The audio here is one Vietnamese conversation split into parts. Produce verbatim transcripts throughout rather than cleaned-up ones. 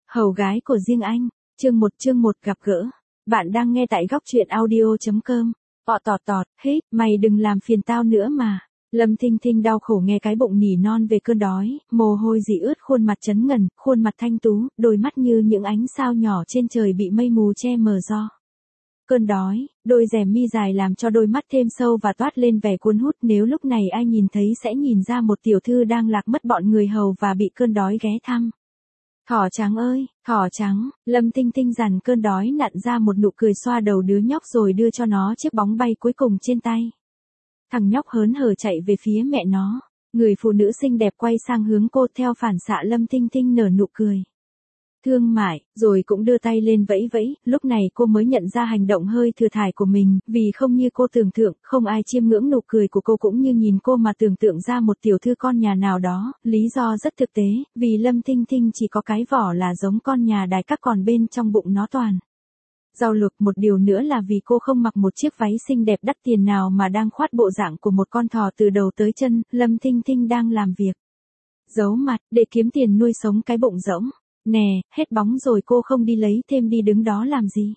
Hầu gái của riêng anh, chương một chương một gặp gỡ. Bạn đang nghe tại góc truyện audio chấm com. Tọt tọt tọt, hết, mày đừng làm phiền tao nữa mà. Lâm Thinh Thinh đau khổ nghe cái bụng nỉ non về cơn đói, mồ hôi dị ướt khuôn mặt trấn ngần, khuôn mặt thanh tú, đôi mắt như những ánh sao nhỏ trên trời bị mây mù che mờ do cơn đói, đôi rèm mi dài làm cho đôi mắt thêm sâu và toát lên vẻ cuốn hút, nếu lúc này ai nhìn thấy sẽ nhìn ra một tiểu thư đang lạc mất bọn người hầu và bị cơn đói ghé thăm. Thỏ trắng ơi, thỏ trắng, Lâm Tinh Tinh dằn cơn đói nặn ra một nụ cười xoa đầu đứa nhóc rồi đưa cho nó chiếc bóng bay cuối cùng trên tay. Thằng nhóc hớn hở chạy về phía mẹ nó, người phụ nữ xinh đẹp quay sang hướng cô, theo phản xạ Lâm Tinh Tinh nở nụ cười thương mại, rồi cũng đưa tay lên vẫy vẫy, lúc này cô mới nhận ra hành động hơi thừa thãi của mình, vì không như cô tưởng tượng, không ai chiêm ngưỡng nụ cười của cô cũng như nhìn cô mà tưởng tượng ra một tiểu thư con nhà nào đó, lý do rất thực tế, vì Lâm Tinh Tinh chỉ có cái vỏ là giống con nhà đài các, còn bên trong bụng nó toàn rau luộc. Một điều nữa là vì cô không mặc một chiếc váy xinh đẹp đắt tiền nào mà đang khoác bộ dạng của một con thỏ từ đầu tới chân. Lâm Tinh Tinh đang làm việc giấu mặt để kiếm tiền nuôi sống cái bụng rỗng. Nè, hết bóng rồi, cô không đi lấy thêm đi, đứng đó làm gì?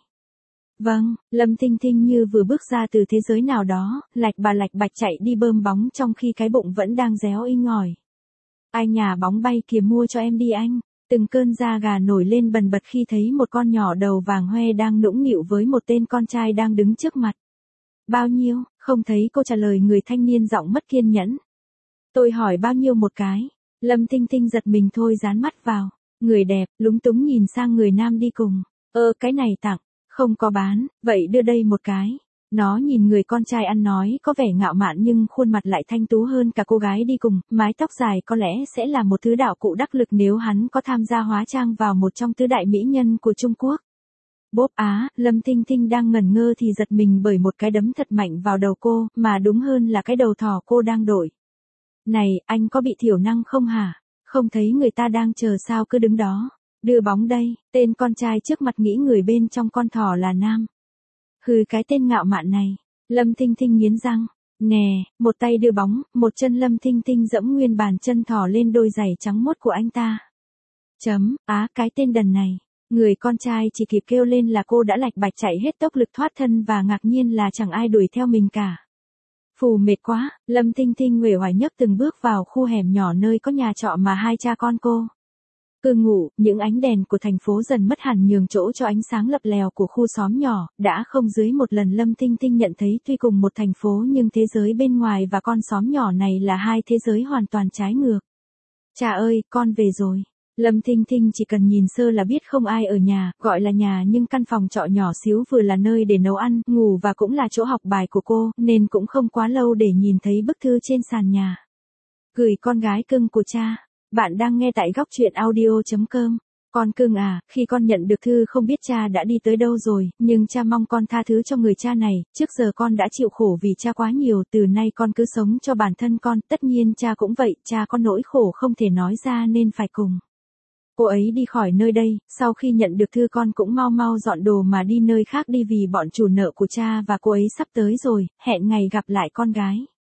Vâng, Lâm Tinh Tinh như vừa bước ra từ thế giới nào đó, lạch bà lạch bạch chạy đi bơm bóng trong khi cái bụng vẫn đang réo inh ỏi. Ai nhà bóng bay kìa, mua cho em đi anh. Từng cơn da gà nổi lên bần bật khi thấy một con nhỏ đầu vàng hoe đang nũng nịu với một tên con trai đang đứng trước mặt. Bao nhiêu? Không thấy cô trả lời người thanh niên giọng mất kiên nhẫn. Tôi hỏi bao nhiêu một cái? Lâm Tinh Tinh giật mình thôi dán mắt vào. Người đẹp, lúng túng nhìn sang người nam đi cùng. Ơ, cái này tặng, không có bán, vậy đưa đây một cái. Nó nhìn người con trai ăn nói có vẻ ngạo mạn nhưng khuôn mặt lại thanh tú hơn cả cô gái đi cùng, mái tóc dài có lẽ sẽ là một thứ đạo cụ đắc lực nếu hắn có tham gia hóa trang vào một trong tứ đại mỹ nhân của Trung Quốc. Bốp á, Lâm Tinh Tinh đang ngẩn ngơ thì giật mình bởi một cái đấm thật mạnh vào đầu cô, mà đúng hơn là cái đầu thỏ cô đang đổi. Này, anh có bị thiểu năng không hả? Không thấy người ta đang chờ sao cứ đứng đó. Đưa bóng đây, tên con trai trước mặt nghĩ người bên trong con thỏ là nam. Hừ, cái tên ngạo mạn này. Lâm Tinh Tinh nghiến răng. Nè, một tay đưa bóng, một chân Lâm Tinh Tinh dẫm nguyên bàn chân thỏ lên đôi giày trắng muốt của anh ta. Chấm, á, cái tên đần này. Người con trai chỉ kịp kêu lên là cô đã lạch bạch chạy hết tốc lực thoát thân và ngạc nhiên là chẳng ai đuổi theo mình cả. Phù, mệt quá, Lâm Tinh Tinh uể oải nhấc từng bước vào khu hẻm nhỏ nơi có nhà trọ mà hai cha con cô cư ngụ. Những ánh đèn của thành phố dần mất hẳn nhường chỗ cho ánh sáng lập lèo của khu xóm nhỏ. Đã không dưới một lần Lâm Tinh Tinh nhận thấy tuy cùng một thành phố nhưng thế giới bên ngoài và con xóm nhỏ này là hai thế giới hoàn toàn trái ngược. Cha ơi, con về rồi. Lâm Tinh Tinh chỉ cần nhìn sơ là biết không ai ở nhà, gọi là nhà nhưng căn phòng trọ nhỏ xíu vừa là nơi để nấu ăn, ngủ và cũng là chỗ học bài của cô, nên cũng không quá lâu để nhìn thấy bức thư trên sàn nhà. Gửi con gái cưng của cha. Bạn đang nghe tại góc truyện audio chấm com. Con cưng à, khi con nhận được thư không biết cha đã đi tới đâu rồi, nhưng cha mong con tha thứ cho người cha này, trước giờ con đã chịu khổ vì cha quá nhiều, từ nay con cứ sống cho bản thân con, tất nhiên cha cũng vậy, cha có nỗi khổ không thể nói ra nên phải cùng cô ấy đi khỏi nơi đây. Sau khi nhận được thư con cũng mau mau dọn đồ mà đi nơi khác đi vì bọn chủ nợ của cha và cô ấy sắp tới rồi, hẹn ngày gặp lại con gái.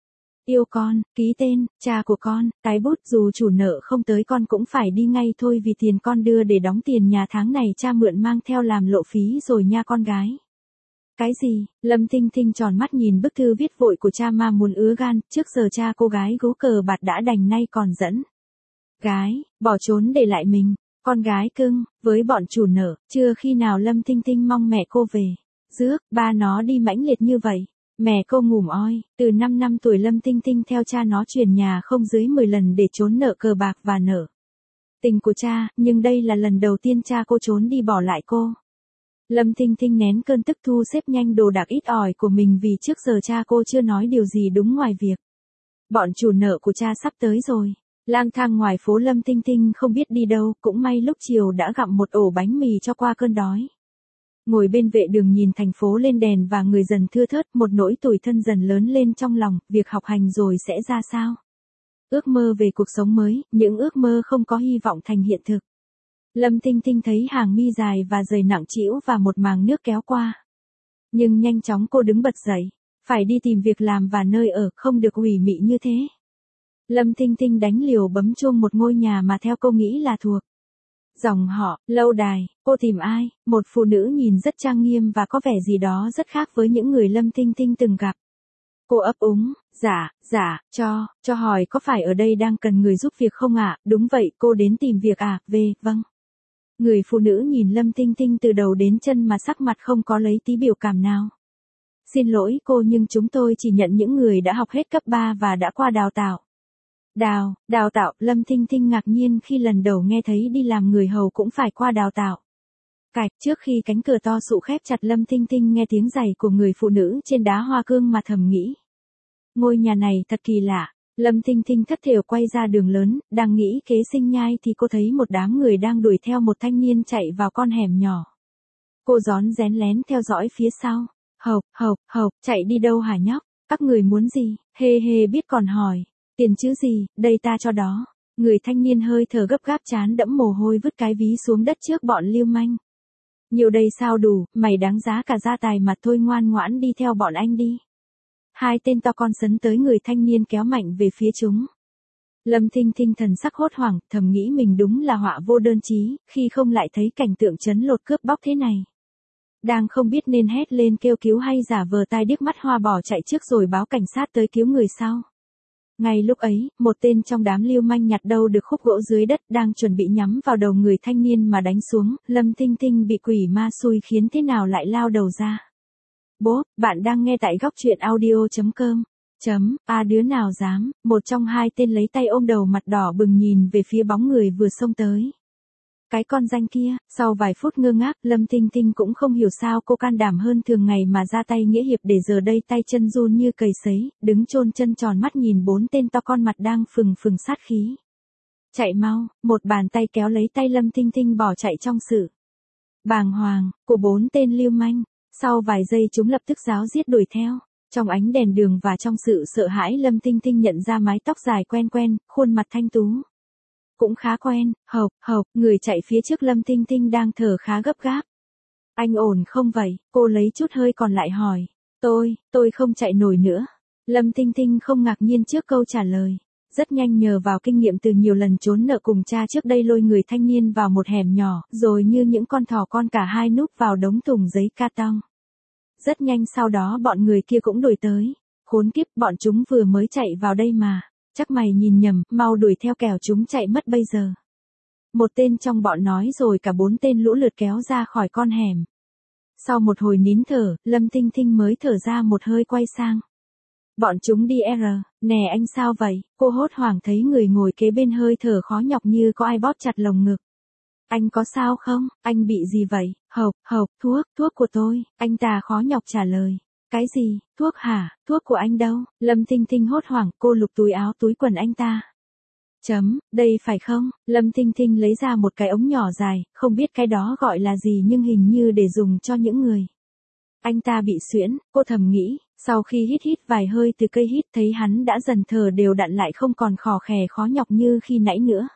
Yêu con, ký tên, cha của con, cái bút, dù chủ nợ không tới con cũng phải đi ngay thôi vì tiền con đưa để đóng tiền nhà tháng này cha mượn mang theo làm lộ phí rồi nha con gái. Cái gì? Lâm Tinh Tinh tròn mắt nhìn bức thư viết vội của cha mà muốn ứa gan, trước giờ cha cô gái gú cờ bạt đã đành nay còn dẫn gái, bỏ trốn để lại mình, con gái cưng, với bọn chủ nợ, chưa khi nào Lâm Tinh Tinh mong mẹ cô về. Rước, ba nó đi mãnh liệt như vậy. Mẹ cô ngủm oi, từ năm năm tuổi Lâm Tinh Tinh theo cha nó chuyển nhà không dưới mười lần để trốn nợ cờ bạc và nợ tình của cha, nhưng đây là lần đầu tiên cha cô trốn đi bỏ lại cô. Lâm Tinh Tinh nén cơn tức thu xếp nhanh đồ đạc ít ỏi của mình vì trước giờ cha cô chưa nói điều gì đúng ngoài việc bọn chủ nợ của cha sắp tới rồi. Lang thang ngoài phố Lâm Tinh Tinh không biết đi đâu, cũng may lúc chiều đã gặm một ổ bánh mì cho qua cơn đói. Ngồi bên vệ đường nhìn thành phố lên đèn và người dần thưa thớt, một nỗi tủi thân dần lớn lên trong lòng, việc học hành rồi sẽ ra sao? Ước mơ về cuộc sống mới, những ước mơ không có hy vọng thành hiện thực. Lâm Tinh Tinh thấy hàng mi dài và giày nặng trĩu và một màng nước kéo qua. Nhưng nhanh chóng cô đứng bật dậy, phải đi tìm việc làm và nơi ở, không được ủy mị như thế. Lâm Tinh Tinh đánh liều bấm chuông một ngôi nhà mà theo cô nghĩ là thuộc Dòng họ, lâu đài, cô tìm ai? Một phụ nữ nhìn rất trang nghiêm và có vẻ gì đó rất khác với những người Lâm Tinh Tinh từng gặp. Cô ấp úng, dạ, dạ, cho, cho hỏi có phải ở đây đang cần người giúp việc không ạ? À? Đúng vậy, cô đến tìm việc à? Về, vâng. Người phụ nữ nhìn Lâm Tinh Tinh từ đầu đến chân mà sắc mặt không có lấy tí biểu cảm nào. Xin lỗi cô nhưng chúng tôi chỉ nhận những người đã học hết cấp ba và đã qua đào tạo. Đào, đào tạo, Lâm Tinh Tinh ngạc nhiên khi lần đầu nghe thấy đi làm người hầu cũng phải qua đào tạo. Cạch, trước khi cánh cửa to sụ khép chặt Lâm Tinh Tinh nghe tiếng giày của người phụ nữ trên đá hoa cương mà thầm nghĩ. Ngôi nhà này thật kỳ lạ. Lâm Tinh Tinh thất thểu quay ra đường lớn, đang nghĩ kế sinh nhai thì cô thấy một đám người đang đuổi theo một thanh niên chạy vào con hẻm nhỏ. Cô rón rén lén theo dõi phía sau. Hộc, hộc, hộc, chạy đi đâu hả nhóc? Các người muốn gì? Hê hê biết còn hỏi. Tiền chứ gì, đây ta cho đó. Người thanh niên hơi thở gấp gáp chán đẫm mồ hôi vứt cái ví xuống đất trước bọn lưu manh. Nhiều đây sao đủ, mày đáng giá cả gia tài mà thôi, ngoan ngoãn đi theo bọn anh đi. Hai tên to con sấn tới người thanh niên kéo mạnh về phía chúng. Lâm Tinh Tinh thần sắc hốt hoảng, thầm nghĩ mình đúng là họa vô đơn chí, khi không lại thấy cảnh tượng trấn lột cướp bóc thế này. Đang không biết nên hét lên kêu cứu hay giả vờ tai điếc mắt hoa bỏ chạy trước rồi báo cảnh sát tới cứu người sau. Ngay lúc ấy, một tên trong đám lưu manh nhặt đâu được khúc gỗ dưới đất đang chuẩn bị nhắm vào đầu người thanh niên mà đánh xuống, Lâm Tinh Tinh bị quỷ ma xui khiến thế nào lại lao đầu ra. Bố, bạn đang nghe tại góc truyện audio chấm com. Chấm, a đứa nào dám, một trong hai tên lấy tay ôm đầu mặt đỏ bừng nhìn về phía bóng người vừa xông tới. Cái con danh kia, sau vài phút ngơ ngác, Lâm Tinh Tinh cũng không hiểu sao cô can đảm hơn thường ngày mà ra tay nghĩa hiệp để giờ đây tay chân run như cầy sấy, đứng chôn chân tròn mắt nhìn bốn tên to con mặt đang phừng phừng sát khí. Chạy mau, một bàn tay kéo lấy tay Lâm Tinh Tinh bỏ chạy trong sự bàng hoàng của bốn tên lưu manh. Sau vài giây chúng lập tức ráo riết đuổi theo. Trong ánh đèn đường và trong sự sợ hãi Lâm Tinh Tinh nhận ra mái tóc dài quen quen, khuôn mặt thanh tú. Cũng khá quen, hộc, hộc, người chạy phía trước Lâm Tinh Tinh đang thở khá gấp gáp. Anh ổn không vậy? Cô lấy chút hơi còn lại hỏi. Tôi, tôi không chạy nổi nữa. Lâm Tinh Tinh không ngạc nhiên trước câu trả lời. Rất nhanh nhờ vào kinh nghiệm từ nhiều lần trốn nợ cùng cha trước đây lôi người thanh niên vào một hẻm nhỏ, rồi như những con thỏ con cả hai núp vào đống thùng giấy carton. Rất nhanh sau đó bọn người kia cũng đuổi tới. Khốn kiếp, bọn chúng vừa mới chạy vào đây mà. Chắc mày nhìn nhầm, mau đuổi theo kẻo chúng chạy mất bây giờ. Một tên trong bọn nói rồi cả bốn tên lũ lượt kéo ra khỏi con hẻm. Sau một hồi nín thở, Lâm Tinh Tinh mới thở ra một hơi quay sang. Bọn chúng đi R, nè anh sao vậy? Cô hốt hoảng thấy người ngồi kế bên hơi thở khó nhọc như có ai bóp chặt lồng ngực. Anh có sao không? Anh bị gì vậy? Hộc, hộc, thuốc, thuốc của tôi. Anh ta khó nhọc trả lời. Cái gì? Thuốc hả? Thuốc của anh đâu? Lâm Tinh Tinh hốt hoảng, cô lục túi áo túi quần anh ta. Chấm, đây phải không? Lâm Tinh Tinh lấy ra một cái ống nhỏ dài, không biết cái đó gọi là gì nhưng hình như để dùng cho những người. Anh ta bị suyễn, cô thầm nghĩ, sau khi hít hít vài hơi từ cây hít thấy hắn đã dần thở đều đặn lại không còn khò khè khó nhọc như khi nãy nữa.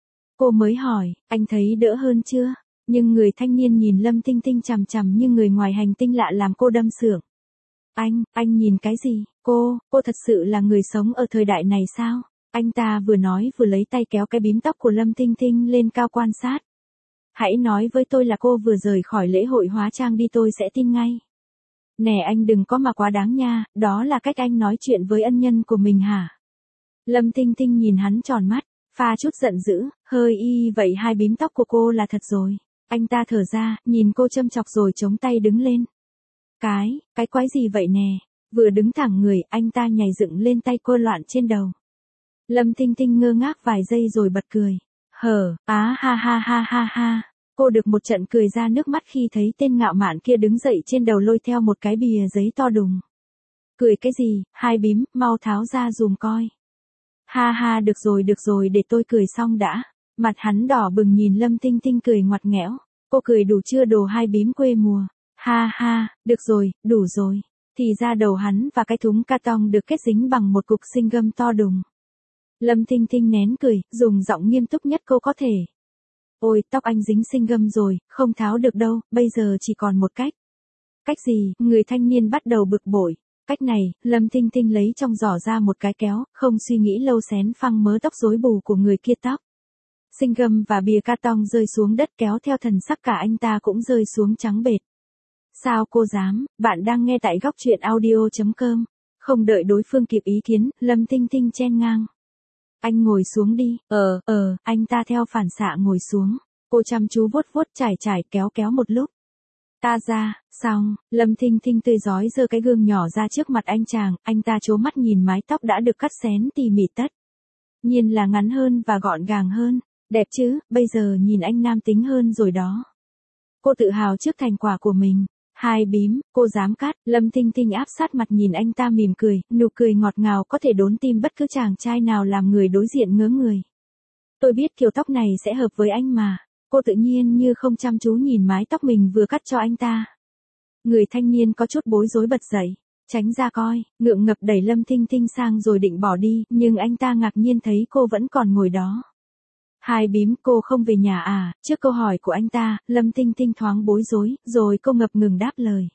Cô mới hỏi, anh thấy đỡ hơn chưa? Nhưng người thanh niên nhìn Lâm Tinh Tinh chằm chằm như người ngoài hành tinh lạ làm cô đâm sượng. Anh, anh nhìn cái gì? Cô, cô thật sự là người sống ở thời đại này sao? Anh ta vừa nói vừa lấy tay kéo cái bím tóc của Lâm Tinh Tinh lên cao quan sát. Hãy nói với tôi là cô vừa rời khỏi lễ hội hóa trang đi tôi sẽ tin ngay. Nè anh đừng có mà quá đáng nha, đó là cách anh nói chuyện với ân nhân của mình hả? Lâm Tinh Tinh nhìn hắn tròn mắt, pha chút giận dữ, hơi y vậy hai bím tóc của cô là thật rồi. Anh ta thở ra, nhìn cô châm chọc rồi chống tay đứng lên. Cái, cái quái gì vậy nè? Vừa đứng thẳng người, anh ta nhảy dựng lên tay cô loạn trên đầu. Lâm Tinh Tinh ngơ ngác vài giây rồi bật cười. Hờ, á ha ha ha ha ha. Cô được một trận cười ra nước mắt khi thấy tên ngạo mạn kia đứng dậy trên đầu lôi theo một cái bìa giấy to đùng. Cười cái gì, hai bím, mau tháo ra dùm coi. Ha ha được rồi được rồi để tôi cười xong đã. Mặt hắn đỏ bừng nhìn Lâm Tinh Tinh cười ngoặt nghẽo. Cô cười đủ chưa đồ hai bím quê mùa. Ha ha, được rồi, đủ rồi. Thì ra đầu hắn và cái thúng carton được kết dính bằng một cục sinh gâm to đùng. Lâm Tinh Tinh nén cười, dùng giọng nghiêm túc nhất cô có thể. Ôi, tóc anh dính sinh gâm rồi, không tháo được đâu, bây giờ chỉ còn một cách. Cách gì? Người thanh niên bắt đầu bực bội. Cách này, Lâm Tinh Tinh lấy trong giỏ ra một cái kéo, không suy nghĩ lâu xén phăng mớ tóc rối bù của người kia tóc. Sinh gâm và bìa carton rơi xuống đất kéo theo thần sắc cả anh ta cũng rơi xuống trắng bệch. Sao cô dám, bạn đang nghe tại góc truyện audio.com. Không đợi đối phương kịp ý kiến, Lâm Tinh Tinh chen ngang. Anh ngồi xuống đi, ờ, ờ, anh ta theo phản xạ ngồi xuống. Cô chăm chú vuốt vuốt trải trải kéo kéo một lúc. Ta ra, xong, Lâm Tinh Tinh tươi rói giơ cái gương nhỏ ra trước mặt anh chàng, anh ta trố mắt nhìn mái tóc đã được cắt xén tỉ mỉ tất. Nhiên là ngắn hơn và gọn gàng hơn, đẹp chứ, bây giờ nhìn anh nam tính hơn rồi đó. Cô tự hào trước thành quả của mình. Hai bím, cô dám cắt, Lâm Tinh Tinh áp sát mặt nhìn anh ta mỉm cười, nụ cười ngọt ngào có thể đốn tim bất cứ chàng trai nào làm người đối diện ngớ người. Tôi biết kiểu tóc này sẽ hợp với anh mà. Cô tự nhiên như không chăm chú nhìn mái tóc mình vừa cắt cho anh ta. Người thanh niên có chút bối rối bật dậy, tránh ra coi, ngượng ngập đẩy Lâm Tinh Tinh sang rồi định bỏ đi, nhưng anh ta ngạc nhiên thấy cô vẫn còn ngồi đó. Hai bím, cô không về nhà à? Trước câu hỏi của anh ta, Lâm Tinh Tinh thoáng bối rối, rồi cô ngập ngừng đáp lời.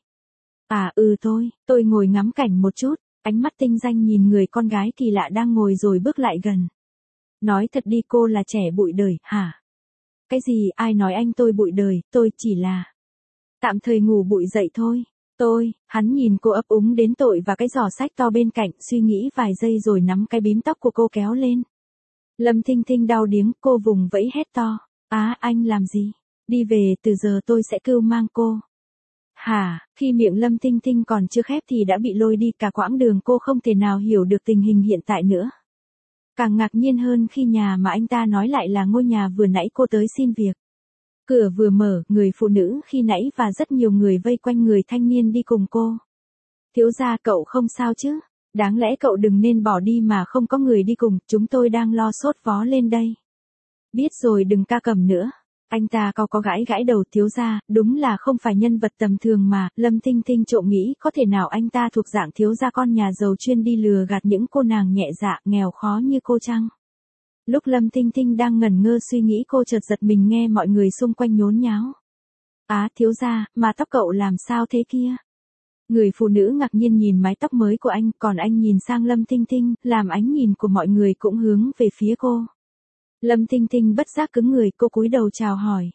À ừ thôi, tôi ngồi ngắm cảnh một chút, ánh mắt tinh danh nhìn người con gái kỳ lạ đang ngồi rồi bước lại gần. Nói thật đi, cô là trẻ bụi đời, hả? Cái gì, ai nói anh tôi bụi đời, tôi chỉ là tạm thời ngủ bụi dậy thôi. Tôi, hắn nhìn cô ấp úng đến tội và cái giỏ sách to bên cạnh, suy nghĩ vài giây rồi nắm cái bím tóc của cô kéo lên. Lâm Tinh Tinh đau điếng, cô vùng vẫy hét to. Á, anh làm gì? Đi về, từ giờ tôi sẽ cưu mang cô. Hả, khi miệng Lâm Tinh Tinh còn chưa khép thì đã bị lôi đi, cả quãng đường cô không thể nào hiểu được tình hình hiện tại nữa. Càng ngạc nhiên hơn khi nhà mà anh ta nói lại là ngôi nhà vừa nãy cô tới xin việc. Cửa vừa mở, người phụ nữ khi nãy và rất nhiều người vây quanh người thanh niên đi cùng cô. Thiếu gia, cậu không sao chứ? Đáng lẽ cậu đừng nên bỏ đi mà không có người đi cùng, chúng tôi đang lo sốt vó lên đây. Biết rồi, đừng ca cầm nữa. Anh ta có có gãi gãi đầu. Thiếu gia, đúng là không phải nhân vật tầm thường mà. Lâm Tinh Tinh trộm nghĩ có thể nào anh ta thuộc dạng thiếu gia con nhà giàu chuyên đi lừa gạt những cô nàng nhẹ dạ nghèo khó như cô chăng? Lúc Lâm Tinh Tinh đang ngẩn ngơ suy nghĩ, cô chợt giật mình nghe mọi người xung quanh nhốn nháo. Á, thiếu gia, mà tóc cậu làm sao thế kia? Người phụ nữ ngạc nhiên nhìn mái tóc mới của anh, còn anh nhìn sang Lâm Tinh Tinh, làm ánh nhìn của mọi người cũng hướng về phía cô. Lâm Tinh Tinh bất giác cứng người, cô cúi đầu chào hỏi.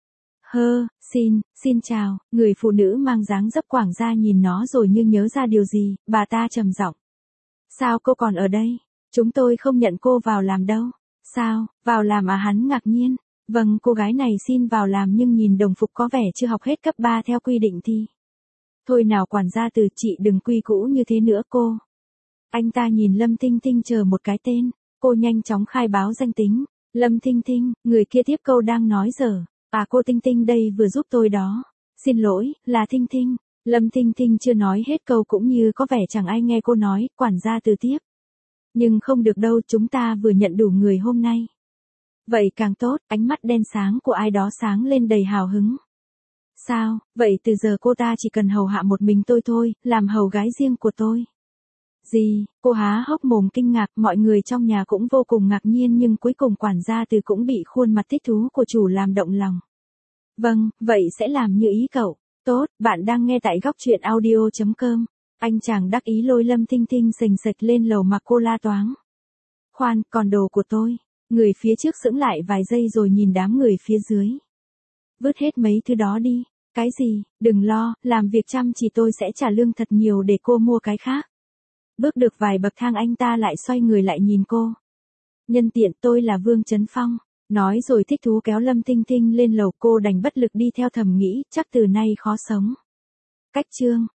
Hơ, xin, xin chào, người phụ nữ mang dáng dấp quảng gia nhìn nó rồi như nhớ ra điều gì, bà ta trầm giọng. Sao cô còn ở đây? Chúng tôi không nhận cô vào làm đâu. Sao, vào làm à? Hắn ngạc nhiên. Vâng, cô gái này xin vào làm nhưng nhìn đồng phục có vẻ chưa học hết cấp ba theo quy định thì. Thôi nào quản gia từ, chị đừng quy cũ như thế nữa cô. Anh ta nhìn Lâm Tinh Tinh chờ một cái tên, cô nhanh chóng khai báo danh tính. Lâm Tinh Tinh, người kia tiếp câu đang nói dở. À, cô Tinh Tinh đây vừa giúp tôi đó. Xin lỗi, là Tinh Tinh. Lâm Tinh Tinh chưa nói hết câu cũng như có vẻ chẳng ai nghe cô nói, quản gia từ tiếp. Nhưng không được đâu, chúng ta vừa nhận đủ người hôm nay. Vậy càng tốt, ánh mắt đen sáng của ai đó sáng lên đầy hào hứng. Sao, vậy từ giờ cô ta chỉ cần hầu hạ một mình tôi thôi, làm hầu gái riêng của tôi. Gì, cô há hốc mồm kinh ngạc, mọi người trong nhà cũng vô cùng ngạc nhiên nhưng cuối cùng quản gia từ cũng bị khuôn mặt thích thú của chủ làm động lòng. Vâng, vậy sẽ làm như ý cậu. Tốt, bạn đang nghe tại góc truyện audio.com. Anh chàng đắc ý lôi Lâm Tinh Tinh sềnh sệch lên lầu mà cô la toáng. Khoan, còn đồ của tôi. Người phía trước sững lại vài giây rồi nhìn đám người phía dưới. Vứt hết mấy thứ đó đi. Cái gì, đừng lo, làm việc chăm chỉ tôi sẽ trả lương thật nhiều để cô mua cái khác. Bước được vài bậc thang anh ta lại xoay người lại nhìn cô. Nhân tiện, tôi là Vương Chấn Phong. Nói rồi thích thú kéo Lâm Tinh Tinh lên lầu, cô đành bất lực đi theo thầm nghĩ, chắc từ nay khó sống. Cách chương.